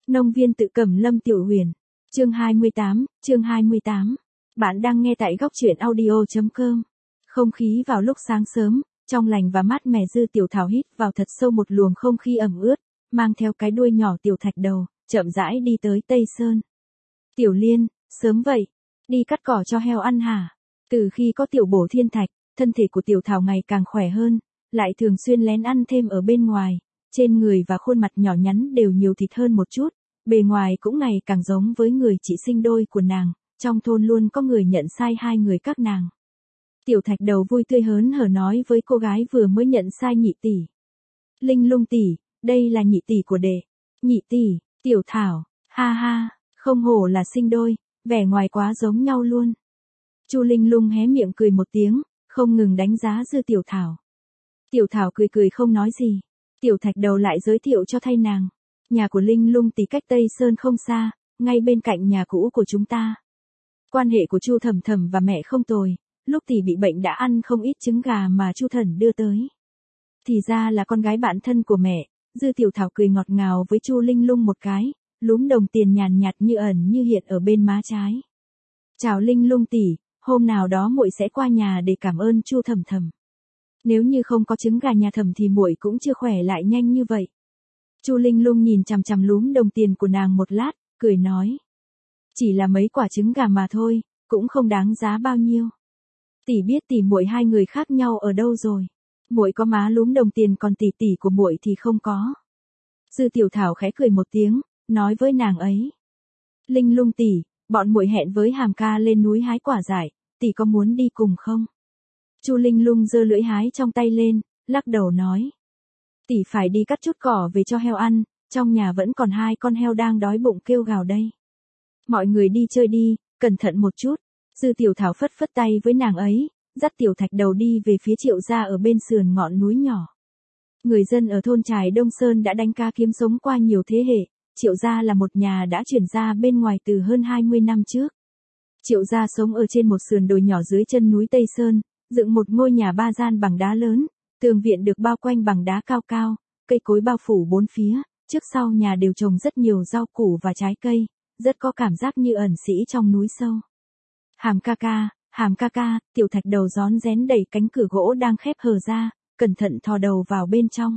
Nông viên tự Cẩm Lâm Tiểu Huyền. Chương 28, chương 28. Bạn đang nghe tại góc truyện audio.com. Không khí vào lúc sáng sớm, trong lành và mát mẻ. Dư Tiểu Thảo hít vào thật sâu một luồng không khí ẩm ướt, mang theo cái đuôi nhỏ Tiểu Thạch Đầu, chậm rãi đi tới Tây Sơn. Tiểu Liên, sớm vậy, đi cắt cỏ cho heo ăn hả? Từ khi có Tiểu Bổ Thiên Thạch, thân thể của Tiểu Thảo ngày càng khỏe hơn, lại thường xuyên lén ăn thêm ở bên ngoài, trên người và khuôn mặt nhỏ nhắn đều nhiều thịt hơn một chút, bề ngoài cũng ngày càng giống với người chị sinh đôi của nàng, trong thôn luôn có người nhận sai hai người các nàng. Tiểu Thạch Đầu vui tươi hớn hở nói với cô gái vừa mới nhận sai nhị tỷ. Linh Lung tỷ, đây là nhị tỷ của đệ. Nhị tỷ, Tiểu Thảo, ha ha, không hổ là sinh đôi, vẻ ngoài quá giống nhau luôn. Chu Linh Lung hé miệng cười một tiếng, không ngừng đánh giá Dư Tiểu Thảo. Tiểu Thảo cười cười không nói gì. Tiểu Thạch Đầu lại giới thiệu cho thay nàng. Nhà của Linh Lung tỷ cách Tây Sơn không xa, ngay bên cạnh nhà cũ của chúng ta. Quan hệ của Chu Thẩm Thẩm và mẹ không tồi, lúc tỷ bị bệnh đã ăn không ít trứng gà mà Chu Thần đưa tới. Thì ra là con gái bạn thân của mẹ. Dư Tiểu Thảo cười ngọt ngào với Chu Linh Lung một cái, lúm đồng tiền nhàn nhạt như ẩn như hiện ở bên má trái. Chào Linh Lung tỷ, hôm nào đó muội sẽ qua nhà để cảm ơn Chu Thẩm Thẩm. Nếu như không có trứng gà nhà Thẩm thì muội cũng chưa khỏe lại nhanh như vậy. Chu Linh Lung nhìn chằm chằm lúm đồng tiền của nàng một lát, cười nói. Chỉ là mấy quả trứng gà mà thôi, cũng không đáng giá bao nhiêu. Tỷ biết tỷ muội hai người khác nhau ở đâu rồi. Muội có má lúm đồng tiền còn tỷ tỷ của muội thì không có. Dư Tiểu Thảo khẽ cười một tiếng, nói với nàng ấy. Linh Lung tỷ, bọn muội hẹn với Hàm ca lên núi hái quả dại, tỷ có muốn đi cùng không? Chu Linh Lung giơ lưỡi hái trong tay lên, lắc đầu nói. Tỷ phải đi cắt chút cỏ về cho heo ăn, trong nhà vẫn còn hai con heo đang đói bụng kêu gào đây. Mọi người đi chơi đi, cẩn thận một chút. Dư Tiểu Thảo phất phất tay với nàng ấy, dắt Tiểu Thạch Đầu đi về phía Triệu gia ở bên sườn ngọn núi nhỏ. Người dân ở thôn Trài Đông Sơn đã đánh cá kiếm sống qua nhiều thế hệ, Triệu gia là một nhà đã chuyển ra bên ngoài từ hơn 20 năm trước. Triệu gia sống ở trên một sườn đồi nhỏ dưới chân núi Tây Sơn, dựng một ngôi nhà ba gian bằng đá lớn, tường viện được bao quanh bằng đá cao cao, cây cối bao phủ bốn phía, trước sau nhà đều trồng rất nhiều rau củ và trái cây, rất có cảm giác như ẩn sĩ trong núi sâu. Hàm ca ca, Tiểu Thạch Đầu rón rén đẩy cánh cửa gỗ đang khép hờ ra, cẩn thận thò đầu vào bên trong.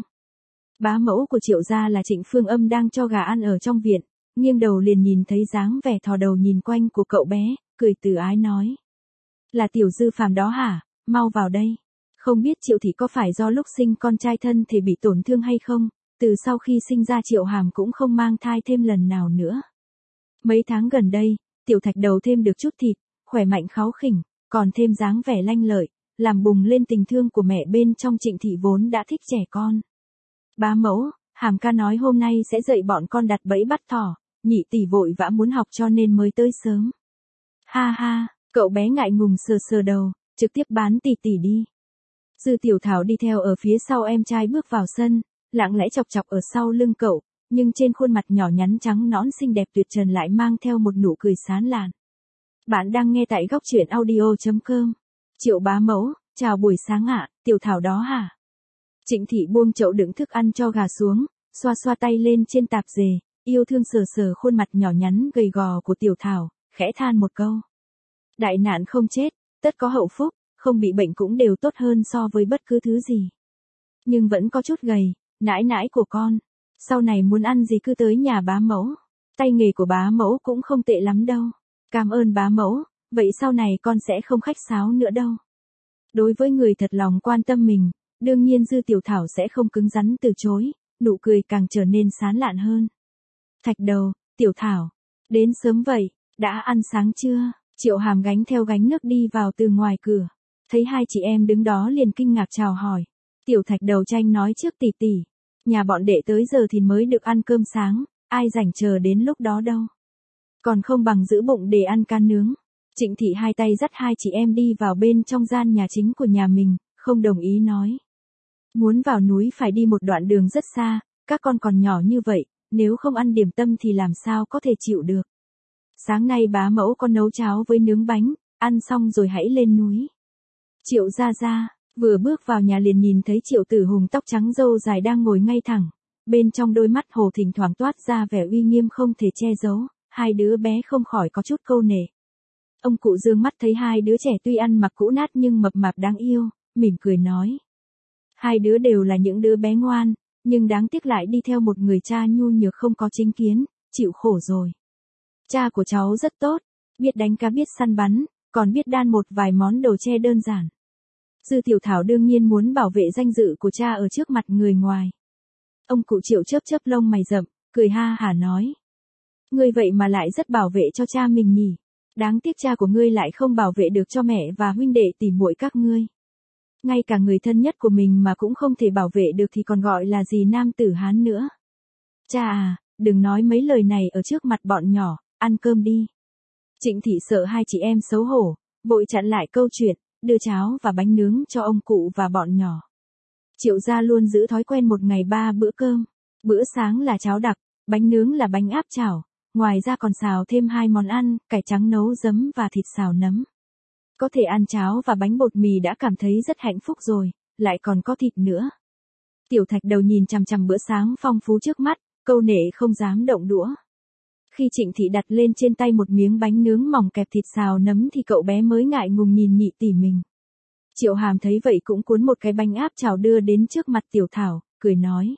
Bá mẫu của Triệu gia là Trịnh Phương Âm đang cho gà ăn ở trong viện, nghiêng đầu liền nhìn thấy dáng vẻ thò đầu nhìn quanh của cậu bé, cười từ ái nói. Là Tiểu Dư Phàm đó hả, mau vào đây. Không biết Triệu thị có phải do lúc sinh con trai thân thể bị tổn thương hay không, từ sau khi sinh ra Triệu Hàm cũng không mang thai thêm lần nào nữa. Mấy tháng gần đây, Tiểu Thạch Đầu thêm được chút thịt, khỏe mạnh kháu khỉnh, còn thêm dáng vẻ lanh lợi, làm bùng lên tình thương của mẹ bên trong Trịnh thị vốn đã thích trẻ con. Bá mẫu, Hàm ca nói hôm nay sẽ dạy bọn con đặt bẫy bắt thỏ, nhị tỷ vội vã muốn học cho nên mới tới sớm. Ha ha, cậu bé ngại ngùng sờ sờ đầu, trực tiếp bán tỷ tỷ đi. Dư Tiểu Thảo đi theo ở phía sau em trai bước vào sân, lặng lẽ chọc chọc ở sau lưng cậu, nhưng trên khuôn mặt nhỏ nhắn trắng nõn xinh đẹp tuyệt trần lại mang theo một nụ cười sán lạn. Bạn đang nghe tại góc truyện audio.com. Triệu bá mẫu, chào buổi sáng ạ, Tiểu Thảo đó hả? Trịnh thị buông chậu đựng thức ăn cho gà xuống, xoa xoa tay lên trên tạp dề, yêu thương sờ sờ khuôn mặt nhỏ nhắn gầy gò của Tiểu Thảo, khẽ than một câu. Đại nạn không chết, tất có hậu phúc, không bị bệnh cũng đều tốt hơn so với bất cứ thứ gì. Nhưng vẫn có chút gầy, nãi nãi của con, sau này muốn ăn gì cứ tới nhà bá mẫu, tay nghề của bá mẫu cũng không tệ lắm đâu. Cảm ơn bá mẫu, vậy sau này con sẽ không khách sáo nữa đâu. Đối với người thật lòng quan tâm mình, đương nhiên Dư Tiểu Thảo sẽ không cứng rắn từ chối, nụ cười càng trở nên sán lạn hơn. Thạch Đầu, Tiểu Thảo, đến sớm vậy, đã ăn sáng chưa? Triệu Hàm gánh theo gánh nước đi vào từ ngoài cửa, thấy hai chị em đứng đó liền kinh ngạc chào hỏi. Tiểu Thạch Đầu tranh nói trước tỷ tỷ, nhà bọn đệ tới giờ thì mới được ăn cơm sáng, ai rảnh chờ đến lúc đó đâu. Còn không bằng giữ bụng để ăn cá nướng. Trịnh thị hai tay dắt hai chị em đi vào bên trong gian nhà chính của nhà mình, không đồng ý nói. Muốn vào núi phải đi một đoạn đường rất xa, các con còn nhỏ như vậy, nếu không ăn điểm tâm thì làm sao có thể chịu được. Sáng nay bá mẫu con nấu cháo với nướng bánh, ăn xong rồi hãy lên núi. Triệu gia gia, vừa bước vào nhà liền nhìn thấy Triệu Tử Hùng tóc trắng râu dài đang ngồi ngay thẳng, bên trong đôi mắt hồ thỉnh thoảng toát ra vẻ uy nghiêm không thể che giấu, hai đứa bé không khỏi có chút câu nể. Ông cụ dương mắt thấy hai đứa trẻ tuy ăn mặc cũ nát nhưng mập mạp đáng yêu, mỉm cười nói. Hai đứa đều là những đứa bé ngoan, nhưng đáng tiếc lại đi theo một người cha nhu nhược không có chính kiến, chịu khổ rồi. Cha của cháu rất tốt, biết đánh cá biết săn bắn, còn biết đan một vài món đồ tre đơn giản. Dư Tiểu Thảo đương nhiên muốn bảo vệ danh dự của cha ở trước mặt người ngoài. Ông cụ Triệu chớp chớp lông mày rậm, cười ha hả nói. Ngươi vậy mà lại rất bảo vệ cho cha mình nhỉ. Đáng tiếc cha của ngươi lại không bảo vệ được cho mẹ và huynh đệ tỉ muội các ngươi. Ngay cả người thân nhất của mình mà cũng không thể bảo vệ được thì còn gọi là gì nam tử Hán nữa. Cha à, đừng nói mấy lời này ở trước mặt bọn nhỏ, ăn cơm đi. Trịnh Thị sợ hai chị em xấu hổ, vội chặn lại câu chuyện, đưa cháo và bánh nướng cho ông cụ và bọn nhỏ. Triệu gia luôn giữ thói quen một ngày 3 bữa cơm. Bữa sáng là cháo đặc, bánh nướng là bánh áp chảo, ngoài ra còn xào thêm 2 món ăn, cải trắng nấu giấm và thịt xào nấm. Có thể ăn cháo và bánh bột mì đã cảm thấy rất hạnh phúc rồi, lại còn có thịt nữa. Tiểu Thạch Đầu nhìn chằm chằm bữa sáng phong phú trước mắt, câu nể không dám động đũa. Khi Trịnh Thị đặt lên trên tay một miếng bánh nướng mỏng kẹp thịt xào nấm thì cậu bé mới ngại ngùng nhìn nhị tỷ mình. Triệu Hàm thấy vậy cũng cuốn một cái bánh áp chảo đưa đến trước mặt Tiểu Thảo, cười nói.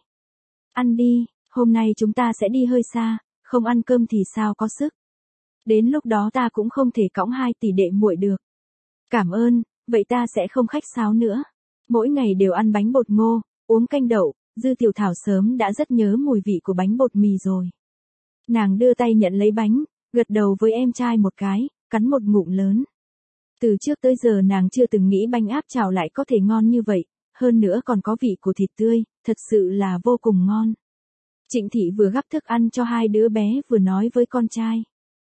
Ăn đi, hôm nay chúng ta sẽ đi hơi xa, không ăn cơm thì sao có sức. Đến lúc đó ta cũng không thể cõng 2 tỷ đệ muội được. Cảm ơn, vậy ta sẽ không khách sáo nữa. Mỗi ngày đều ăn bánh bột ngô, uống canh đậu, Dư Tiểu Thảo sớm đã rất nhớ mùi vị của bánh bột mì rồi. Nàng đưa tay nhận lấy bánh, gật đầu với em trai một cái, cắn một ngụm lớn. Từ trước tới giờ nàng chưa từng nghĩ bánh áp chảo lại có thể ngon như vậy, hơn nữa còn có vị của thịt tươi, thật sự là vô cùng ngon. Trịnh Thị vừa gắp thức ăn cho hai đứa bé vừa nói với con trai.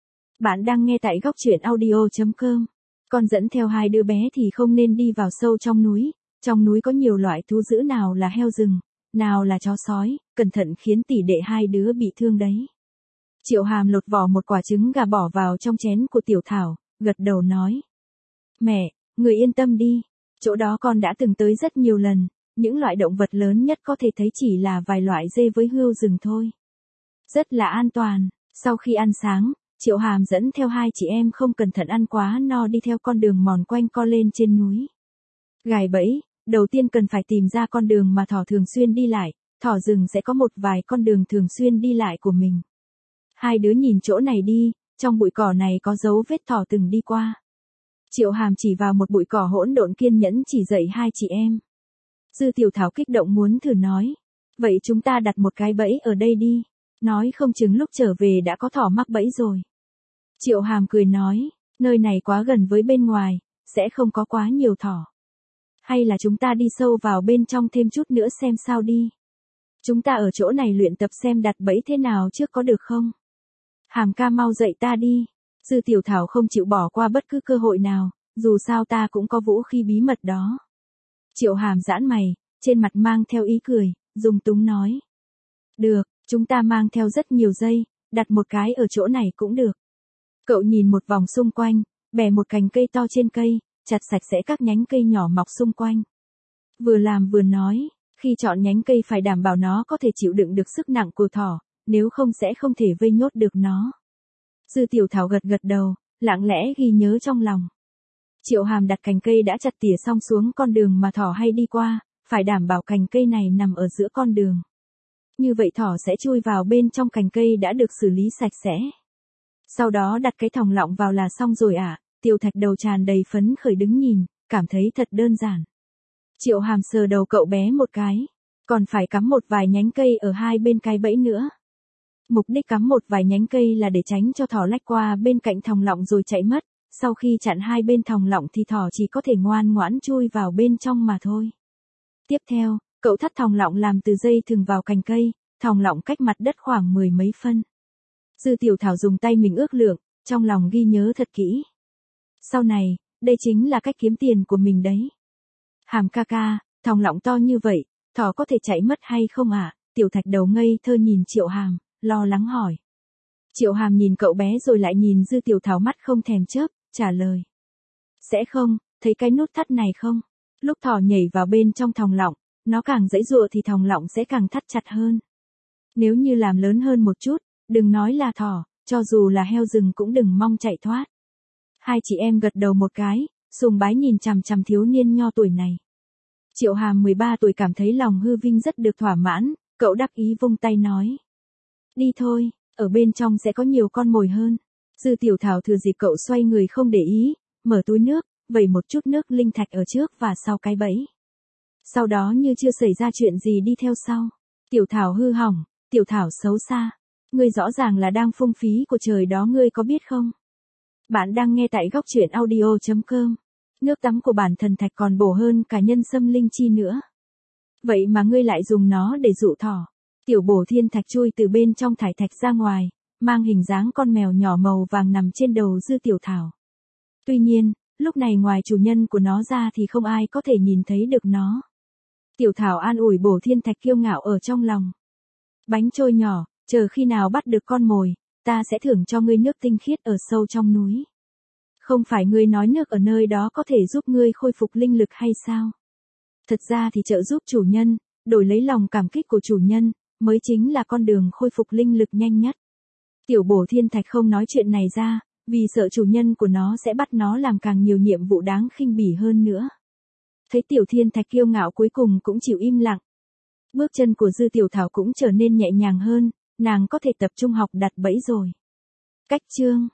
Bạn đang nghe tại góc truyện audio.com. Con dẫn theo hai đứa bé thì không nên đi vào sâu trong núi có nhiều loại thú dữ, nào là heo rừng, nào là chó sói, cẩn thận khiến tỷ đệ hai đứa bị thương đấy. Triệu Hàm lột vỏ một quả trứng gà bỏ vào trong chén của Tiểu Thảo, gật đầu nói. Mẹ, người yên tâm đi, chỗ đó con đã từng tới rất nhiều lần, những loại động vật lớn nhất có thể thấy chỉ là vài loại dê với hươu rừng thôi. Rất là an toàn. Sau khi ăn sáng, Triệu Hàm dẫn theo hai chị em không cẩn thận ăn quá no đi theo con đường mòn quanh co lên trên núi. Gài bẫy, đầu tiên cần phải tìm ra con đường mà thỏ thường xuyên đi lại, thỏ rừng sẽ có một vài con đường thường xuyên đi lại của mình. Hai đứa nhìn chỗ này đi, trong bụi cỏ này có dấu vết thỏ từng đi qua. Triệu Hàm chỉ vào một bụi cỏ hỗn độn kiên nhẫn chỉ dạy hai chị em. Dư Tiểu Thảo kích động muốn thử nói. Vậy chúng ta đặt một cái bẫy ở đây đi. Nói không chừng lúc trở về đã có thỏ mắc bẫy rồi. Triệu Hàm cười nói, nơi này quá gần với bên ngoài, sẽ không có quá nhiều thỏ. Hay là chúng ta đi sâu vào bên trong thêm chút nữa xem sao đi. Chúng ta ở chỗ này luyện tập xem đặt bẫy thế nào trước có được không? Hàm ca mau dạy ta đi. Dư Tiểu Thảo không chịu bỏ qua bất cứ cơ hội nào, dù sao ta cũng có vũ khí bí mật đó. Triệu Hàm giãn mày, trên mặt mang theo ý cười, dung túng nói. Được, chúng ta mang theo rất nhiều dây, đặt một cái ở chỗ này cũng được. Cậu nhìn một vòng xung quanh, bẻ một cành cây to trên cây, chặt sạch sẽ các nhánh cây nhỏ mọc xung quanh. Vừa làm vừa nói, khi chọn nhánh cây phải đảm bảo nó có thể chịu đựng được sức nặng của thỏ, nếu không sẽ không thể vây nhốt được nó. Dư Tiểu Thảo gật gật đầu, lặng lẽ ghi nhớ trong lòng. Triệu Hàm đặt cành cây đã chặt tỉa xong xuống con đường mà thỏ hay đi qua, phải đảm bảo cành cây này nằm ở giữa con đường. Như vậy thỏ sẽ chui vào bên trong cành cây đã được xử lý sạch sẽ. Sau đó đặt cái thòng lọng vào là xong rồi ạ. Tiểu Thạch Đầu tràn đầy phấn khởi đứng nhìn, cảm thấy thật đơn giản. Triệu Hàm sờ đầu cậu bé một cái, còn phải cắm một vài nhánh cây ở hai bên cái bẫy nữa. Mục đích cắm một vài nhánh cây là để tránh cho thỏ lách qua bên cạnh thòng lọng rồi chạy mất, sau khi chặn hai bên thòng lọng thì thỏ chỉ có thể ngoan ngoãn chui vào bên trong mà thôi. Tiếp theo, cậu thắt thòng lọng làm từ dây thừng vào cành cây, thòng lọng cách mặt đất khoảng 10 mấy phân. Dư Tiểu Thảo dùng tay mình ước lượng, trong lòng ghi nhớ thật kỹ. Sau này, đây chính là cách kiếm tiền của mình đấy. Hàm ca ca, thòng lọng to như vậy, thỏ có thể chạy mất hay không ạ? Tiểu Thạch Đầu ngây thơ nhìn Triệu Hàm, lo lắng hỏi. Triệu Hàm nhìn cậu bé rồi lại nhìn Dư Tiểu Thảo mắt không thèm chớp, trả lời. Sẽ không, thấy cái nút thắt này không? Lúc thỏ nhảy vào bên trong thòng lọng, nó càng giãy giụa thì thòng lọng sẽ càng thắt chặt hơn. Nếu như làm lớn hơn một chút, đừng nói là thỏ, cho dù là heo rừng cũng đừng mong chạy thoát. Hai chị em gật đầu một cái, sùng bái nhìn chằm chằm thiếu niên nho tuổi này. Triệu Hàm 13 tuổi cảm thấy lòng hư vinh rất được thỏa mãn, cậu đắc ý vung tay nói. Đi thôi, ở bên trong sẽ có nhiều con mồi hơn. Dư Tiểu Thảo thừa dịp cậu xoay người không để ý, mở túi nước, vẩy một chút nước linh thạch ở trước và sau cái bẫy. Sau đó như chưa xảy ra chuyện gì đi theo sau. Tiểu Thảo hư hỏng, Tiểu Thảo xấu xa. Ngươi rõ ràng là đang phung phí của trời đó, ngươi có biết không? Bạn đang nghe tại góc truyện audio.com. Nước tắm của bản thần thạch còn bổ hơn cả nhân sâm linh chi nữa. Vậy mà ngươi lại dùng nó để dụ thỏ. Tiểu Bổ Thiên Thạch chui từ bên trong thải thạch ra ngoài, mang hình dáng con mèo nhỏ màu vàng nằm trên đầu Dư Tiểu Thảo. Tuy nhiên, lúc này ngoài chủ nhân của nó ra thì không ai có thể nhìn thấy được nó. Tiểu Thảo an ủi Bổ Thiên Thạch kiêu ngạo ở trong lòng. Bánh trôi nhỏ, chờ khi nào bắt được con mồi, ta sẽ thưởng cho ngươi nước tinh khiết ở sâu trong núi. Không phải ngươi nói nước ở nơi đó có thể giúp ngươi khôi phục linh lực hay sao? Thật ra thì trợ giúp chủ nhân, đổi lấy lòng cảm kích của chủ nhân, mới chính là con đường khôi phục linh lực nhanh nhất. Tiểu Bổ Thiên Thạch không nói chuyện này ra, vì sợ chủ nhân của nó sẽ bắt nó làm càng nhiều nhiệm vụ đáng khinh bỉ hơn nữa. Thấy Tiểu Thiên Thạch kiêu ngạo cuối cùng cũng chịu im lặng. Bước chân của Dư Tiểu Thảo cũng trở nên nhẹ nhàng hơn, nàng có thể tập trung học đặt bẫy rồi. Cách chương